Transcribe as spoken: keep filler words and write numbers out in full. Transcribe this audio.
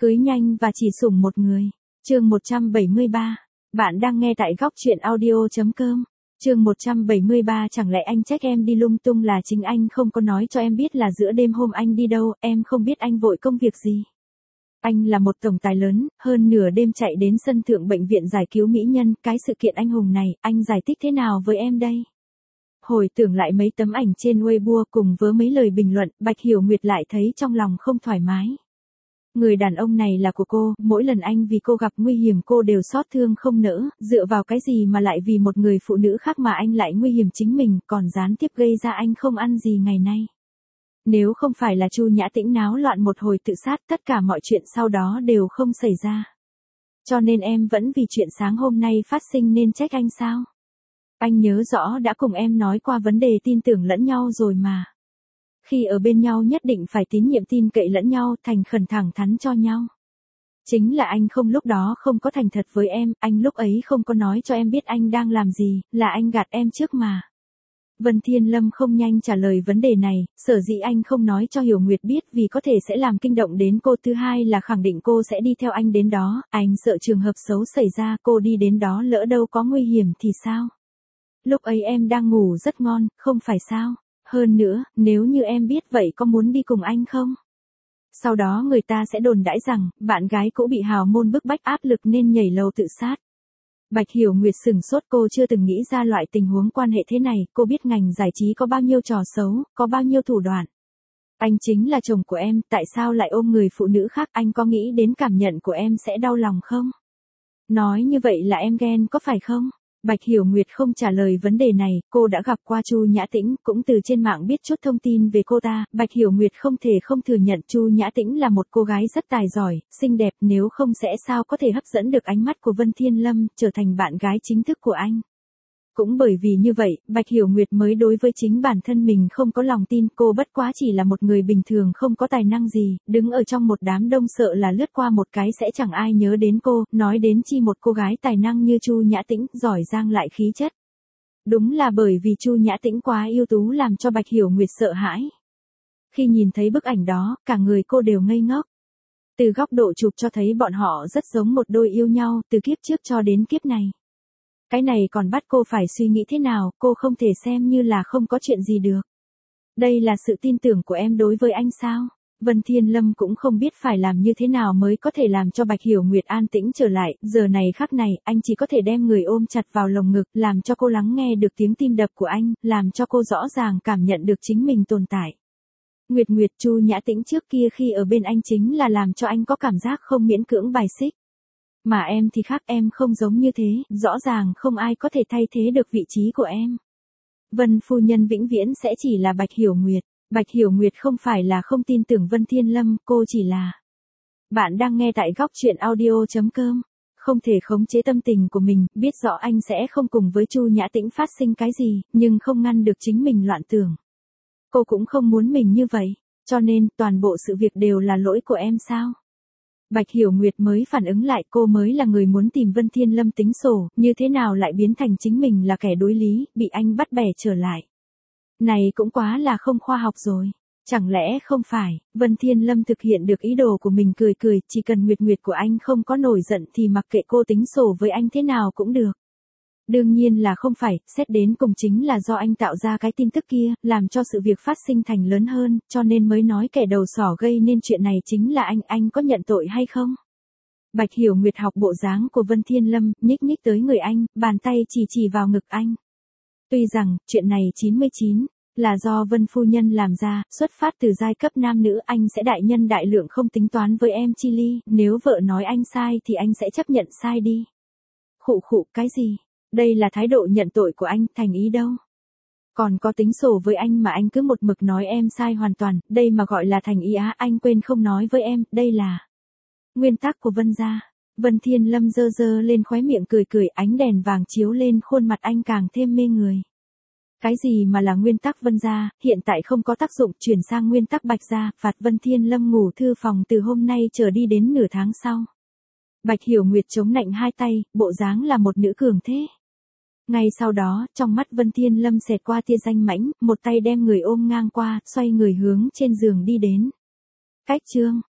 Cưới nhanh và chỉ sủng một người. Chương một trăm bảy mươi ba. Bạn đang nghe tại góc truyện audio chấm com. Chương một trăm bảy mươi ba. Chẳng lẽ anh trách em đi lung tung là chính anh không có nói cho em biết là giữa đêm hôm anh đi đâu, em không biết anh vội công việc gì. Anh là một tổng tài lớn, hơn nửa đêm chạy đến sân thượng bệnh viện giải cứu mỹ nhân, cái sự kiện anh hùng này, anh giải thích thế nào với em đây? Hồi tưởng lại mấy tấm ảnh trên Weibo cùng với mấy lời bình luận, Bạch Hiểu Nguyệt lại thấy trong lòng không thoải mái. Người đàn ông này là của cô, mỗi lần anh vì cô gặp nguy hiểm cô đều xót thương không nỡ, dựa vào cái gì mà lại vì một người phụ nữ khác mà anh lại nguy hiểm chính mình, còn gián tiếp gây ra anh không ăn gì ngày nay. Nếu không phải là Chu Nhã Tĩnh náo loạn một hồi tự sát, tất cả mọi chuyện sau đó đều không xảy ra. Cho nên em vẫn vì chuyện sáng hôm nay phát sinh nên trách anh sao? Anh nhớ rõ đã cùng em nói qua vấn đề tin tưởng lẫn nhau rồi mà. Khi ở bên nhau nhất định phải tín nhiệm tin cậy lẫn nhau, thành khẩn thẳng thắn cho nhau. Chính là anh không lúc đó không có thành thật với em, anh lúc ấy không có nói cho em biết anh đang làm gì, là anh gạt em trước mà. Vân Thiên Lâm không nhanh trả lời vấn đề này, sở dĩ anh không nói cho Hiểu Nguyệt biết vì có thể sẽ làm kinh động đến cô, thứ hai là khẳng định cô sẽ đi theo anh đến đó, anh sợ trường hợp xấu xảy ra, cô đi đến đó lỡ đâu có nguy hiểm thì sao? Lúc ấy em đang ngủ rất ngon, không phải sao? Hơn nữa, nếu như em biết vậy có muốn đi cùng anh không? Sau đó người ta sẽ đồn đãi rằng, bạn gái cũ bị hào môn bức bách áp lực nên nhảy lầu tự sát. Bạch Hiểu Nguyệt sửng sốt, cô chưa từng nghĩ ra loại tình huống quan hệ thế này, cô biết ngành giải trí có bao nhiêu trò xấu, có bao nhiêu thủ đoạn. Anh chính là chồng của em, tại sao lại ôm người phụ nữ khác, anh có nghĩ đến cảm nhận của em sẽ đau lòng không? Nói như vậy là em ghen có phải không? Bạch Hiểu Nguyệt không trả lời vấn đề này, cô đã gặp qua Chu Nhã Tĩnh, cũng từ trên mạng biết chút thông tin về cô ta, Bạch Hiểu Nguyệt không thể không thừa nhận Chu Nhã Tĩnh là một cô gái rất tài giỏi, xinh đẹp, nếu không sẽ sao có thể hấp dẫn được ánh mắt của Vân Thiên Lâm, trở thành bạn gái chính thức của anh. Cũng bởi vì như vậy, Bạch Hiểu Nguyệt mới đối với chính bản thân mình không có lòng tin, cô bất quá chỉ là một người bình thường không có tài năng gì, đứng ở trong một đám đông sợ là lướt qua một cái sẽ chẳng ai nhớ đến cô, nói đến chi một cô gái tài năng như Chu Nhã Tĩnh, giỏi giang lại khí chất. Đúng là bởi vì Chu Nhã Tĩnh quá ưu tú làm cho Bạch Hiểu Nguyệt sợ hãi. Khi nhìn thấy bức ảnh đó, cả người cô đều ngây ngốc. Từ góc độ chụp cho thấy bọn họ rất giống một đôi yêu nhau, từ kiếp trước cho đến kiếp này. Cái này còn bắt cô phải suy nghĩ thế nào, cô không thể xem như là không có chuyện gì được. Đây là sự tin tưởng của em đối với anh sao? Vân Thiên Lâm cũng không biết phải làm như thế nào mới có thể làm cho Bạch Hiểu Nguyệt an tĩnh trở lại, giờ này khắc này, anh chỉ có thể đem người ôm chặt vào lồng ngực, làm cho cô lắng nghe được tiếng tim đập của anh, làm cho cô rõ ràng cảm nhận được chính mình tồn tại. Nguyệt Nguyệt, Chu Nhã Tĩnh trước kia khi ở bên anh chính là làm cho anh có cảm giác không miễn cưỡng bài xích. Mà em thì khác, em không giống như thế, rõ ràng không ai có thể thay thế được vị trí của em. Vân phu nhân vĩnh viễn sẽ chỉ là Bạch Hiểu Nguyệt. Bạch Hiểu Nguyệt không phải là không tin tưởng Vân Thiên Lâm, cô chỉ là... Bạn đang nghe tại góc truyện audio chấm com. Không thể khống chế tâm tình của mình, biết rõ anh sẽ không cùng với Chu Nhã Tĩnh phát sinh cái gì, nhưng không ngăn được chính mình loạn tưởng. Cô cũng không muốn mình như vậy, cho nên toàn bộ sự việc đều là lỗi của em sao? Bạch Hiểu Nguyệt mới phản ứng lại, cô mới là người muốn tìm Vân Thiên Lâm tính sổ, như thế nào lại biến thành chính mình là kẻ đối lý, bị anh bắt bẻ trở lại. Này cũng quá là không khoa học rồi. Chẳng lẽ không phải, Vân Thiên Lâm thực hiện được ý đồ của mình, cười cười, chỉ cần Nguyệt Nguyệt của anh không có nổi giận thì mặc kệ cô tính sổ với anh thế nào cũng được. Đương nhiên là không phải, xét đến cùng chính là do anh tạo ra cái tin tức kia, làm cho sự việc phát sinh thành lớn hơn, cho nên mới nói kẻ đầu sỏ gây nên chuyện này chính là anh, anh có nhận tội hay không? Bạch Hiểu Nguyệt học bộ dáng của Vân Thiên Lâm, nhích nhích tới người anh, bàn tay chỉ chỉ vào ngực anh. Tuy rằng, chuyện này chín mươi chín, là do Vân phu nhân làm ra, xuất phát từ giai cấp nam nữ, anh sẽ đại nhân đại lượng không tính toán với em chi ly, nếu vợ nói anh sai thì anh sẽ chấp nhận sai đi. Khụ khụ, cái gì? Đây là thái độ nhận tội của anh, thành ý đâu. Còn có tính sổ với anh mà anh cứ một mực nói em sai hoàn toàn, đây mà gọi là thành ý á, anh quên không nói với em, đây là nguyên tắc của Vân gia. Vân Thiên Lâm giơ giơ lên khóe miệng cười cười, ánh đèn vàng chiếu lên khuôn mặt anh càng thêm mê người. Cái gì mà là nguyên tắc Vân gia, hiện tại không có tác dụng, chuyển sang nguyên tắc Bạch gia, phạt Vân Thiên Lâm ngủ thư phòng từ hôm nay trở đi đến nửa tháng sau. Bạch Hiểu Nguyệt chống nạnh hai tay, bộ dáng là một nữ cường thế. Ngay sau đó, trong mắt Vân Thiên Lâm xẹt qua tia danh mãnh, một tay đem người ôm ngang qua, xoay người hướng trên giường đi đến. Cách chương